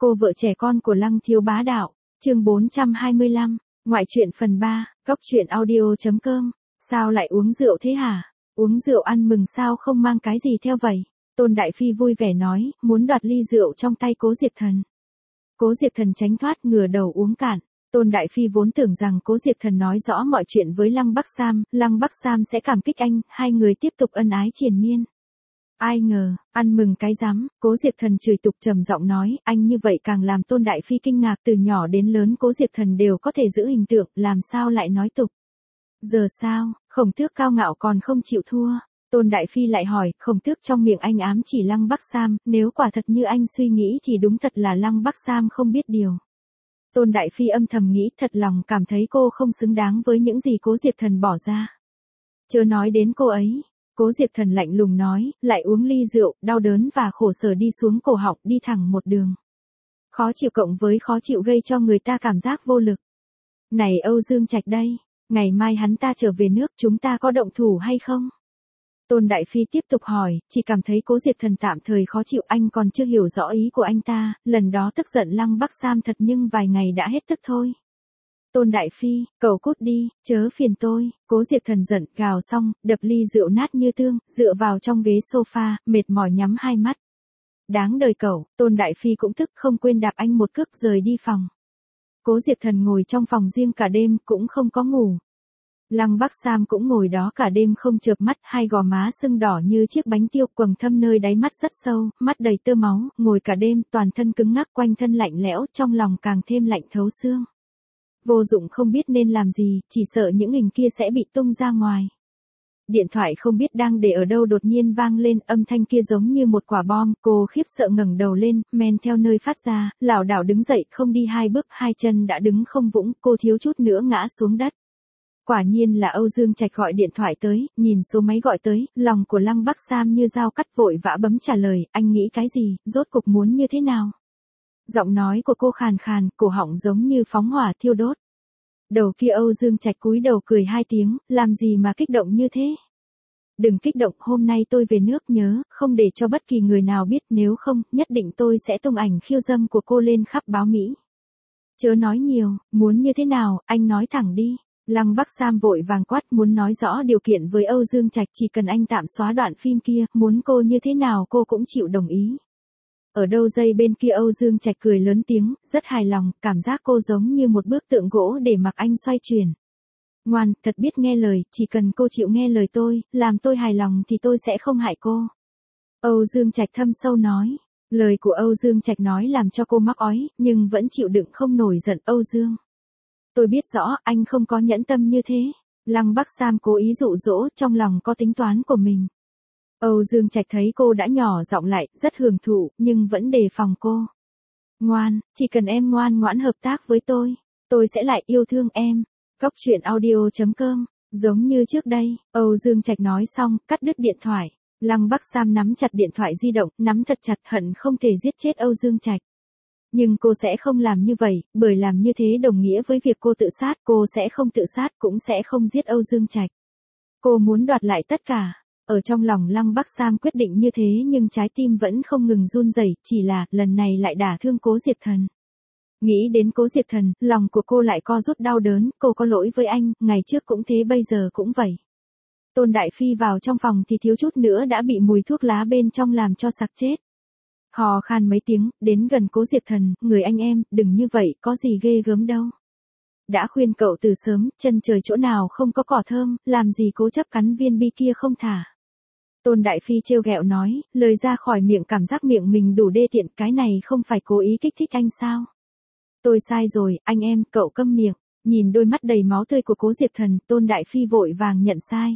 Cô vợ trẻ con của Lăng Thiếu Bá Đạo, chương 425, ngoại truyện phần 3, góc audio.com. Sao lại uống rượu thế hả? Uống rượu ăn mừng sao không mang cái gì theo vậy? Tôn Đại Phi vui vẻ nói, muốn đoạt ly rượu trong tay Cố Diệp Thần. Cố Diệp Thần tránh thoát ngửa đầu uống cạn. Tôn Đại Phi vốn tưởng rằng Cố Diệp Thần nói rõ mọi chuyện với Lăng Bắc Sam sẽ cảm kích anh, hai người tiếp tục ân ái triền miên. Ai ngờ, ăn mừng cái rắm, Cố Diệp Thần chửi tục trầm giọng nói, anh như vậy càng làm Tôn Đại Phi kinh ngạc, từ nhỏ đến lớn Cố Diệp Thần đều có thể giữ hình tượng, làm sao lại nói tục. Giờ sao, Khổng Tước cao ngạo còn không chịu thua. Tôn Đại Phi lại hỏi, Khổng Tước trong miệng anh ám chỉ Lăng Bắc Sam, nếu quả thật như anh suy nghĩ thì đúng thật là Lăng Bắc Sam không biết điều. Tôn Đại Phi âm thầm nghĩ, thật lòng cảm thấy cô không xứng đáng với những gì Cố Diệp Thần bỏ ra. Chớ nói đến cô ấy. Cố Diệp Thần lạnh lùng nói, lại uống ly rượu, đau đớn và khổ sở đi xuống cổ họng, đi thẳng một đường. Khó chịu cộng với khó chịu gây cho người ta cảm giác vô lực. Này Âu Dương Trạch đây, ngày mai hắn ta trở về nước, chúng ta có động thủ hay không? Tôn Đại Phi tiếp tục hỏi, chỉ cảm thấy Cố Diệp Thần tạm thời khó chịu, anh còn chưa hiểu rõ ý của anh ta, lần đó tức giận Lăng Bắc Sam thật nhưng vài ngày đã hết tức thôi. Tôn Đại Phi, cậu cút đi, chớ phiền tôi. Cố Diệp Thần giận, gào xong, đập ly rượu nát như tương, dựa vào trong ghế sofa, mệt mỏi nhắm hai mắt. Đáng đời cậu, Tôn Đại Phi cũng tức, không quên đạp anh một cước rời đi phòng. Cố Diệp Thần ngồi trong phòng riêng cả đêm, cũng không có ngủ. Lăng Bắc Sam cũng ngồi đó cả đêm không chợp mắt, hai gò má sưng đỏ như chiếc bánh tiêu, quầng thâm nơi đáy mắt rất sâu, mắt đầy tơ máu, ngồi cả đêm, toàn thân cứng ngắc, quanh thân lạnh lẽo, trong lòng càng thêm lạnh thấu xương. Vô dụng, không biết nên làm gì, chỉ sợ những hình kia sẽ bị tung ra ngoài. Điện thoại không biết đang để ở đâu đột nhiên vang lên, âm thanh kia giống như một quả bom, cô khiếp sợ ngẩng đầu lên, men theo nơi phát ra, lảo đảo đứng dậy, không đi hai bước, hai chân đã đứng không vững, cô thiếu chút nữa ngã xuống đất. Quả nhiên là Âu Dương Trạch gọi điện thoại tới, nhìn số máy gọi tới, lòng của Lăng Bắc Sam như dao cắt, vội vã bấm trả lời, anh nghĩ cái gì, rốt cục muốn như thế nào? Giọng nói của cô khàn khàn, cổ họng giống như phóng hỏa thiêu đốt. Đầu kia Âu Dương Trạch cúi đầu cười hai tiếng, làm gì mà kích động như thế? Đừng kích động, hôm nay tôi về nước, nhớ, không để cho bất kỳ người nào biết, nếu không, nhất định tôi sẽ tung ảnh khiêu dâm của cô lên khắp báo Mỹ. Chớ nói nhiều, muốn như thế nào, anh nói thẳng đi. Lăng Bắc Sam vội vàng quát, muốn nói rõ điều kiện với Âu Dương Trạch, chỉ cần anh tạm xóa đoạn phim kia, muốn cô như thế nào cô cũng chịu đồng ý. Ở đâu dây bên kia Âu Dương Trạch cười lớn tiếng, rất hài lòng, cảm giác cô giống như một bức tượng gỗ để mặc anh xoay chuyển. Ngoan, thật biết nghe lời, chỉ cần cô chịu nghe lời tôi, làm tôi hài lòng thì tôi sẽ không hại cô. Âu Dương Trạch thâm sâu nói. Lời của Âu Dương Trạch nói làm cho cô mắc ói, nhưng vẫn chịu đựng không nổi giận. Âu Dương, tôi biết rõ, anh không có nhẫn tâm như thế. Lăng Bắc Sam cố ý dụ dỗ, trong lòng có tính toán của mình. Âu Dương Trạch thấy cô đã nhỏ giọng lại, rất hưởng thụ, nhưng vẫn đề phòng cô. Ngoan, chỉ cần em ngoan ngoãn hợp tác với tôi sẽ lại yêu thương em. Góc audio.com, giống như trước đây, Âu Dương Trạch nói xong, cắt đứt điện thoại. Lăng Bắc Sam nắm chặt điện thoại di động, nắm thật chặt, hận không thể giết chết Âu Dương Trạch. Nhưng cô sẽ không làm như vậy, bởi làm như thế đồng nghĩa với việc cô tự sát, cô sẽ không tự sát, cũng sẽ không giết Âu Dương Trạch. Cô muốn đoạt lại tất cả. Ở trong lòng Lăng Bắc Sam quyết định như thế, nhưng trái tim vẫn không ngừng run rẩy, chỉ là, lần này lại đả thương Cố Diệp Thần. Nghĩ đến Cố Diệp Thần, lòng của cô lại co rút đau đớn, cô có lỗi với anh, ngày trước cũng thế bây giờ cũng vậy. Tôn Đại Phi vào trong phòng thì thiếu chút nữa đã bị mùi thuốc lá bên trong làm cho sặc chết. Hò khan mấy tiếng, đến gần Cố Diệp Thần, người anh em, đừng như vậy, có gì ghê gớm đâu. Đã khuyên cậu từ sớm, chân trời chỗ nào không có cỏ thơm, làm gì cố chấp cắn viên bi kia không thả. Tôn Đại Phi trêu ghẹo nói, lời ra khỏi miệng cảm giác miệng mình đủ đê tiện, cái này không phải cố ý kích thích anh sao? Tôi sai rồi, anh em, cậu câm miệng. Nhìn đôi mắt đầy máu tươi của Cố Diệp Thần, Tôn Đại Phi vội vàng nhận sai.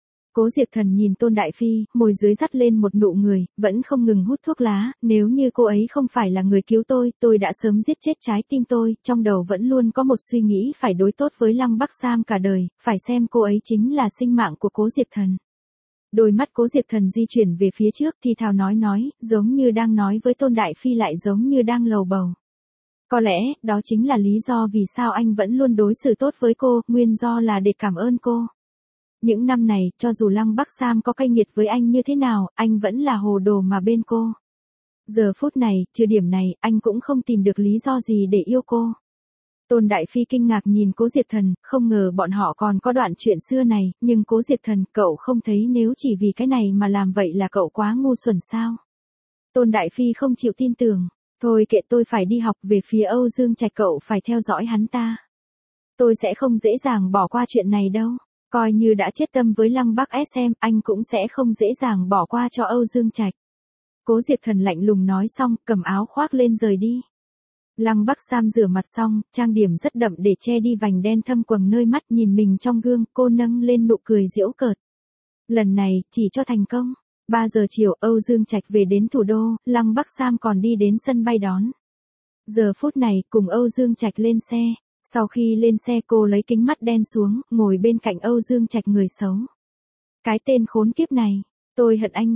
Cố Diệp Thần nhìn Tôn Đại Phi, môi dưới dắt lên một nụ người, vẫn không ngừng hút thuốc lá, nếu như cô ấy không phải là người cứu tôi đã sớm giết chết trái tim tôi, trong đầu vẫn luôn có một suy nghĩ phải đối tốt với Lăng Bắc Sam cả đời, phải xem cô ấy chính là sinh mạng của Cố Diệp Thần. Đôi mắt Cố Diệp Thần di chuyển về phía trước, thì thào nói, giống như đang nói với Tôn Đại Phi lại giống như đang lầu bầu. Có lẽ, đó chính là lý do vì sao anh vẫn luôn đối xử tốt với cô, nguyên do là để cảm ơn cô. Những năm này, cho dù Lăng Bắc Sam có cay nghiệt với anh như thế nào, anh vẫn là hồ đồ mà bên cô. Giờ phút này, trừ điểm này, anh cũng không tìm được lý do gì để yêu cô. Tôn Đại Phi kinh ngạc nhìn Cố Diệp Thần, không ngờ bọn họ còn có đoạn chuyện xưa này, nhưng Cố Diệp Thần, cậu không thấy nếu chỉ vì cái này mà làm vậy là cậu quá ngu xuẩn sao? Tôn Đại Phi không chịu tin tưởng, thôi kệ tôi phải đi học, về phía Âu Dương Trạch cậu phải theo dõi hắn ta. Tôi sẽ không dễ dàng bỏ qua chuyện này đâu, coi như đã chết tâm với Lăng Bắc SM, anh cũng sẽ không dễ dàng bỏ qua cho Âu Dương Trạch. Cố Diệp Thần lạnh lùng nói xong, cầm áo khoác lên rời đi. Lăng Bắc Sam rửa mặt xong, trang điểm rất đậm để che đi vành đen thâm quầng nơi mắt, nhìn mình trong gương, cô nâng lên nụ cười giễu cợt. Lần này, chỉ cho thành công. 3 giờ chiều, Âu Dương Trạch về đến thủ đô, Lăng Bắc Sam còn đi đến sân bay đón. Giờ phút này, cùng Âu Dương Trạch lên xe. Sau khi lên xe cô lấy kính mắt đen xuống, ngồi bên cạnh Âu Dương Trạch người xấu. Cái tên khốn kiếp này, tôi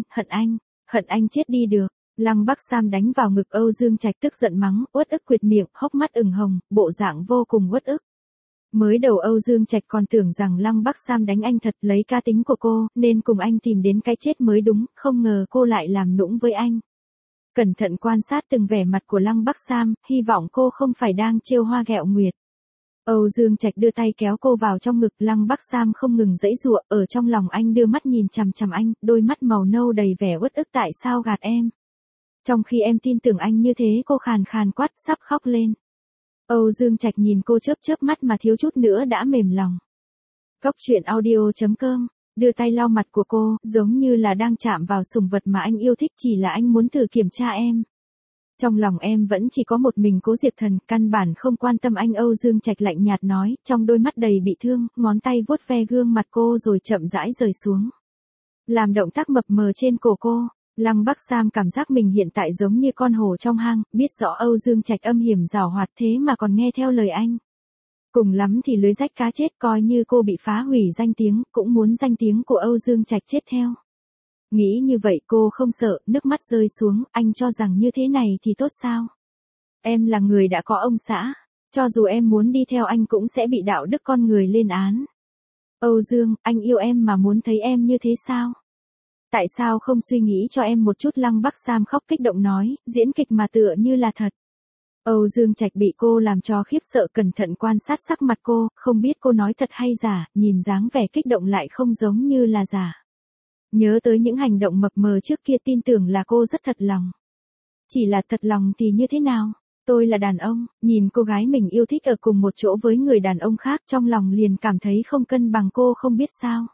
hận anh chết đi được. Lăng Bắc Sam đánh vào ngực Âu Dương Trạch tức giận mắng, uất ức quệt miệng, hốc mắt ửng hồng, bộ dạng vô cùng uất ức. Mới đầu Âu Dương Trạch còn tưởng rằng Lăng Bắc Sam đánh anh thật, lấy cá tính của cô, nên cùng anh tìm đến cái chết mới đúng, không ngờ cô lại làm nũng với anh. Cẩn thận quan sát từng vẻ mặt của Lăng Bắc Sam, hy vọng cô không phải đang trêu hoa ghẹo nguyệt. Âu Dương Trạch đưa tay kéo cô vào trong ngực, Lăng Bắc Sam không ngừng giãy giụa, ở trong lòng anh đưa mắt nhìn chằm chằm anh, đôi mắt màu nâu đầy vẻ uất ức, tại sao gạt em? Trong khi em tin tưởng anh như thế, cô khàn khàn quát, sắp khóc lên. Âu Dương Trạch nhìn cô chớp chớp mắt mà thiếu chút nữa đã mềm lòng. Cóc truyện audio.com, đưa tay lau mặt của cô, giống như là đang chạm vào sủng vật mà anh yêu thích, chỉ là anh muốn thử kiểm tra em. Trong lòng em vẫn chỉ có một mình Cố Diệp Thần, căn bản không quan tâm anh. Âu Dương Trạch lạnh nhạt nói, trong đôi mắt đầy bị thương, ngón tay vuốt ve gương mặt cô rồi chậm rãi rời xuống. Làm động tác mập mờ trên cổ cô. Lăng Bắc Sam cảm giác mình hiện tại giống như con hổ trong hang, biết rõ Âu Dương Trạch âm hiểm giảo hoạt thế mà còn nghe theo lời anh. Cùng lắm thì lưới rách cá chết, coi như cô bị phá hủy danh tiếng, cũng muốn danh tiếng của Âu Dương Trạch chết theo. Nghĩ như vậy cô không sợ, nước mắt rơi xuống, anh cho rằng như thế này thì tốt sao? Em là người đã có ông xã, cho dù em muốn đi theo anh cũng sẽ bị đạo đức con người lên án. Âu Dương, anh yêu em mà muốn thấy em như thế sao? Tại sao không suy nghĩ cho em một chút? Lăng Bắc Sam khóc kích động nói, diễn kịch mà tựa như là thật. Âu Dương Trạch bị cô làm cho khiếp sợ, cẩn thận quan sát sắc mặt cô, không biết cô nói thật hay giả, nhìn dáng vẻ kích động lại không giống như là giả. Nhớ tới những hành động mập mờ trước kia, tin tưởng là cô rất thật lòng. Chỉ là thật lòng thì như thế nào? Tôi là đàn ông, nhìn cô gái mình yêu thích ở cùng một chỗ với người đàn ông khác, trong lòng liền cảm thấy không cân bằng. Cô không biết sao.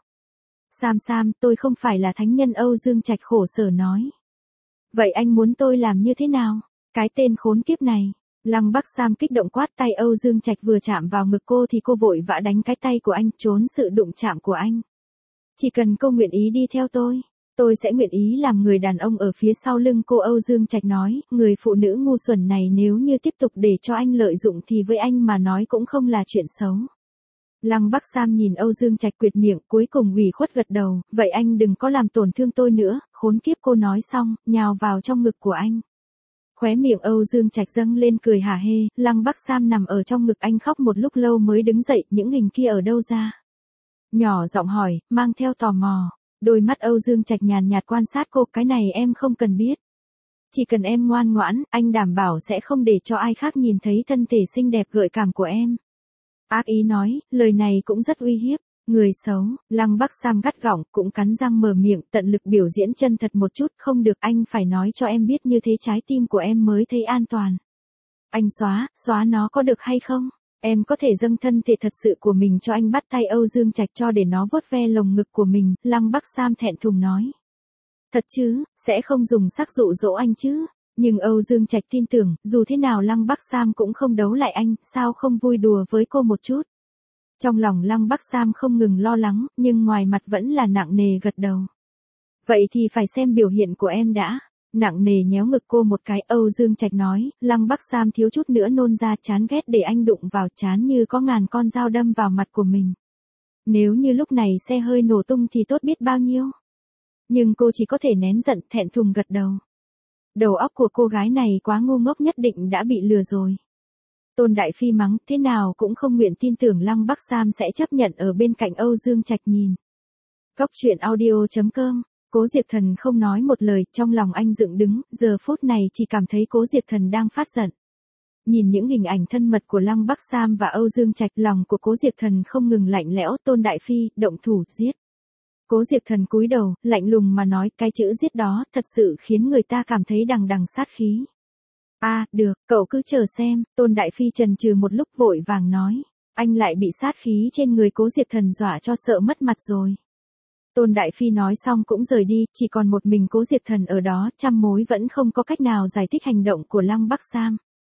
Sam, tôi không phải là thánh nhân. Âu Dương Trạch khổ sở nói. Vậy anh muốn tôi làm như thế nào? Cái tên khốn kiếp này. Lăng Bắc Sam kích động quát, tay Âu Dương Trạch vừa chạm vào ngực cô thì cô vội vã đánh cái tay của anh, trốn sự đụng chạm của anh. Chỉ cần cô nguyện ý đi theo tôi sẽ nguyện ý làm người đàn ông ở phía sau lưng cô. Âu Dương Trạch nói, người phụ nữ ngu xuẩn này nếu như tiếp tục để cho anh lợi dụng thì với anh mà nói cũng không là chuyện xấu. Lăng Bắc Sam nhìn Âu Dương Trạch quyệt miệng, cuối cùng ủy khuất gật đầu, vậy anh đừng có làm tổn thương tôi nữa, khốn kiếp. Cô nói xong, nhào vào trong ngực của anh. Khóe miệng Âu Dương Trạch dâng lên cười hả hê, Lăng Bắc Sam nằm ở trong ngực anh khóc một lúc lâu mới đứng dậy, những hình kia ở đâu ra? Nhỏ giọng hỏi, mang theo tò mò. Đôi mắt Âu Dương Trạch nhàn nhạt quan sát cô, cái này em không cần biết. Chỉ cần em ngoan ngoãn, anh đảm bảo sẽ không để cho ai khác nhìn thấy thân thể xinh đẹp gợi cảm của em. Ác ý nói, lời này cũng rất uy hiếp. Người xấu, Lăng Bắc Sam gắt gỏng, cũng cắn răng mở miệng, tận lực biểu diễn chân thật một chút. Không được, anh phải nói cho em biết, như thế trái tim của em mới thấy an toàn. Anh xóa nó có được hay không? Em có thể dâng thân thể thật sự của mình cho anh. Bắt tay Âu Dương Trạch cho để nó vuốt ve lồng ngực của mình. Lăng Bắc Sam thẹn thùng nói. Thật chứ, sẽ không dùng sắc dụ dỗ anh chứ? Nhưng Âu Dương Trạch tin tưởng, dù thế nào Lăng Bắc Sam cũng không đấu lại anh, sao không vui đùa với cô một chút? Trong lòng Lăng Bắc Sam không ngừng lo lắng, nhưng ngoài mặt vẫn là nặng nề gật đầu. Vậy thì phải xem biểu hiện của em đã. Nặng nề nhéo ngực cô một cái. Âu Dương Trạch nói, Lăng Bắc Sam thiếu chút nữa nôn ra, chán ghét để anh đụng vào, chán như có ngàn con dao đâm vào mặt của mình. Nếu như lúc này xe hơi nổ tung thì tốt biết bao nhiêu. Nhưng cô chỉ có thể nén giận, thẹn thùng gật đầu. Đầu óc của cô gái này quá ngu ngốc, nhất định đã bị lừa rồi. Tôn Đại Phi mắng, thế nào cũng không nguyện tin tưởng Lăng Bắc Sam sẽ chấp nhận ở bên cạnh Âu Dương Trạch. Nhìn Cóc truyện audio.com Cố Diệp Thần không nói một lời, trong lòng anh dựng đứng, giờ phút này chỉ cảm thấy Cố Diệp Thần đang phát giận. Nhìn những hình ảnh thân mật của Lăng Bắc Sam và Âu Dương Trạch, lòng của Cố Diệp Thần không ngừng lạnh lẽo. Tôn Đại Phi, động thủ, giết. Cố Diệp Thần cúi đầu, lạnh lùng mà nói, cái chữ giết đó, thật sự khiến người ta cảm thấy đằng đằng sát khí. Được, cậu cứ chờ xem. Tôn Đại Phi chần chừ một lúc vội vàng nói. Anh lại bị sát khí trên người Cố Diệp Thần dọa cho sợ mất mặt rồi. Tôn Đại Phi nói xong cũng rời đi, chỉ còn một mình Cố Diệp Thần ở đó, trăm mối vẫn không có cách nào giải thích hành động của Lăng Bắc Sam.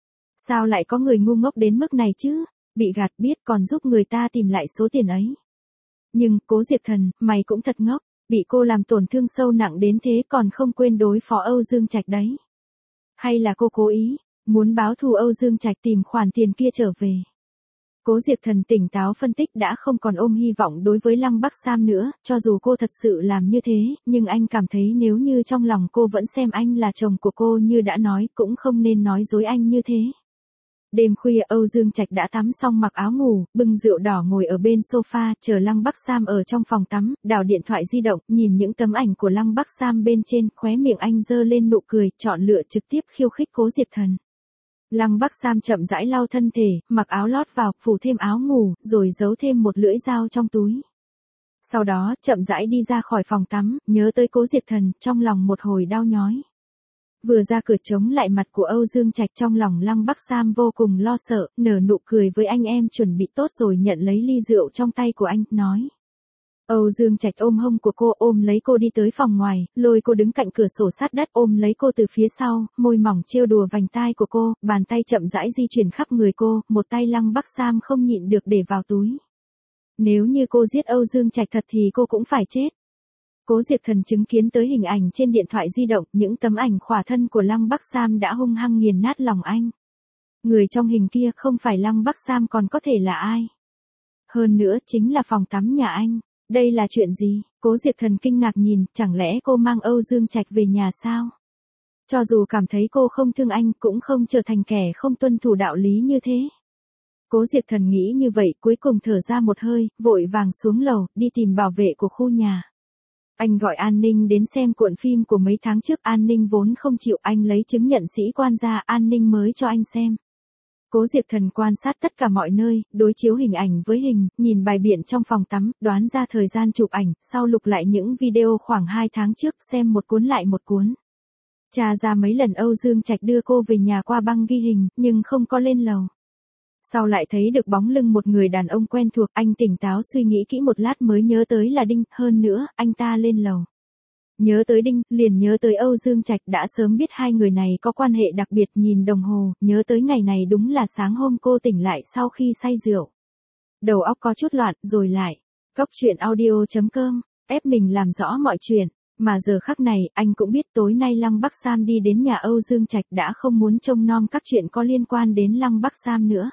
Sao lại có người ngu ngốc đến mức này chứ? Bị gạt biết còn giúp người ta tìm lại số tiền ấy. Nhưng, Cố Diệp Thần, mày cũng thật ngốc, bị cô làm tổn thương sâu nặng đến thế còn không quên đối phó Âu Dương Trạch đấy. Hay là cô cố ý, muốn báo thù Âu Dương Trạch tìm khoản tiền kia trở về. Cố Diệp Thần tỉnh táo phân tích, đã không còn ôm hy vọng đối với Lăng Bắc Sam nữa, cho dù cô thật sự làm như thế, nhưng anh cảm thấy nếu như trong lòng cô vẫn xem anh là chồng của cô như đã nói, cũng không nên nói dối anh như thế. Đêm khuya Âu Dương Trạch đã tắm xong mặc áo ngủ, bưng rượu đỏ ngồi ở bên sofa, chờ Lăng Bắc Sam ở trong phòng tắm, đảo điện thoại di động, nhìn những tấm ảnh của Lăng Bắc Sam bên trên, khóe miệng anh giơ lên nụ cười, chọn lựa trực tiếp khiêu khích Cố Diệp Thần. Lăng Bắc Sam chậm rãi lau thân thể, mặc áo lót vào, phủ thêm áo ngủ, rồi giấu thêm một lưỡi dao trong túi. Sau đó, chậm rãi đi ra khỏi phòng tắm, nhớ tới Cố Diệp Thần, trong lòng một hồi đau nhói. Vừa ra cửa chống lại mặt của Âu Dương Trạch, trong lòng Lăng Bắc Sam vô cùng lo sợ, nở nụ cười với anh, em chuẩn bị tốt rồi, nhận lấy ly rượu trong tay của anh, nói. Âu Dương Trạch ôm hông của cô, ôm lấy cô đi tới phòng ngoài, lôi cô đứng cạnh cửa sổ sát đất, ôm lấy cô từ phía sau, môi mỏng trêu đùa vành tai của cô, bàn tay chậm rãi di chuyển khắp người cô, một tay Lăng Bắc Sam không nhịn được để vào túi. Nếu như cô giết Âu Dương Trạch thật thì cô cũng phải chết. Cố Diệp Thần chứng kiến tới hình ảnh trên điện thoại di động, những tấm ảnh khỏa thân của Lăng Bắc Sam đã hung hăng nghiền nát lòng anh. Người trong hình kia không phải Lăng Bắc Sam còn có thể là ai? Hơn nữa chính là phòng tắm nhà anh. Đây là chuyện gì? Cố Diệp Thần kinh ngạc nhìn, chẳng lẽ cô mang Âu Dương Trạch về nhà sao? Cho dù cảm thấy cô không thương anh, cũng không trở thành kẻ không tuân thủ đạo lý như thế. Cố Diệp Thần nghĩ như vậy, cuối cùng thở ra một hơi, vội vàng xuống lầu, đi tìm bảo vệ của khu nhà. Anh gọi an ninh đến xem cuộn phim của mấy tháng trước, an ninh vốn không chịu, anh lấy chứng nhận sĩ quan ra, an ninh mới cho anh xem. Cố Diệp Thần quan sát tất cả mọi nơi, đối chiếu hình ảnh với hình, nhìn bài biện trong phòng tắm, đoán ra thời gian chụp ảnh, sau lục lại những video khoảng 2 tháng trước, xem một cuốn lại một cuốn. Tra ra mấy lần Âu Dương Trạch đưa cô về nhà qua băng ghi hình, nhưng không có lên lầu. Sau lại thấy được bóng lưng một người đàn ông quen thuộc, anh tỉnh táo suy nghĩ kỹ một lát mới nhớ tới là Đinh, hơn nữa, anh ta lên lầu. Nhớ tới Đinh, liền nhớ tới Âu Dương Trạch, đã sớm biết hai người này có quan hệ đặc biệt, nhìn đồng hồ, nhớ tới ngày này đúng là sáng hôm cô tỉnh lại sau khi say rượu. Đầu óc có chút loạn, rồi lại. Cóc truyện audio.com, ép mình làm rõ mọi chuyện. Mà giờ khắc này, anh cũng biết tối nay Lăng Bắc Sam đi đến nhà Âu Dương Trạch, đã không muốn trông nom các chuyện có liên quan đến Lăng Bắc Sam nữa.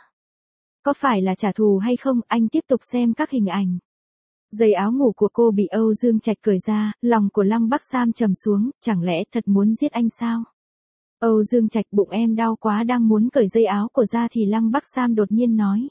Có phải là trả thù hay không, anh tiếp tục xem các hình ảnh. Dây áo ngủ của cô bị Âu Dương Trạch cởi ra, lòng của Lăng Bắc Sam trầm xuống, chẳng lẽ thật muốn giết anh sao? Âu Dương Trạch, bụng em đau quá, đang muốn cởi dây áo của ra thì Lăng Bắc Sam đột nhiên nói.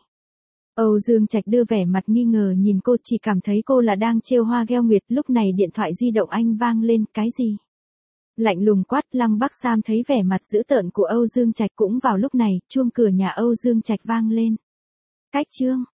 Âu Dương Trạch đưa vẻ mặt nghi ngờ nhìn cô, chỉ cảm thấy cô là đang trêu hoa gheo nguyệt, lúc này điện thoại di động anh vang lên, cái gì? Lạnh lùng quát, Lăng Bắc Sam thấy vẻ mặt dữ tợn của Âu Dương Trạch, cũng vào lúc này, chuông cửa nhà Âu Dương Trạch vang lên. Cách chương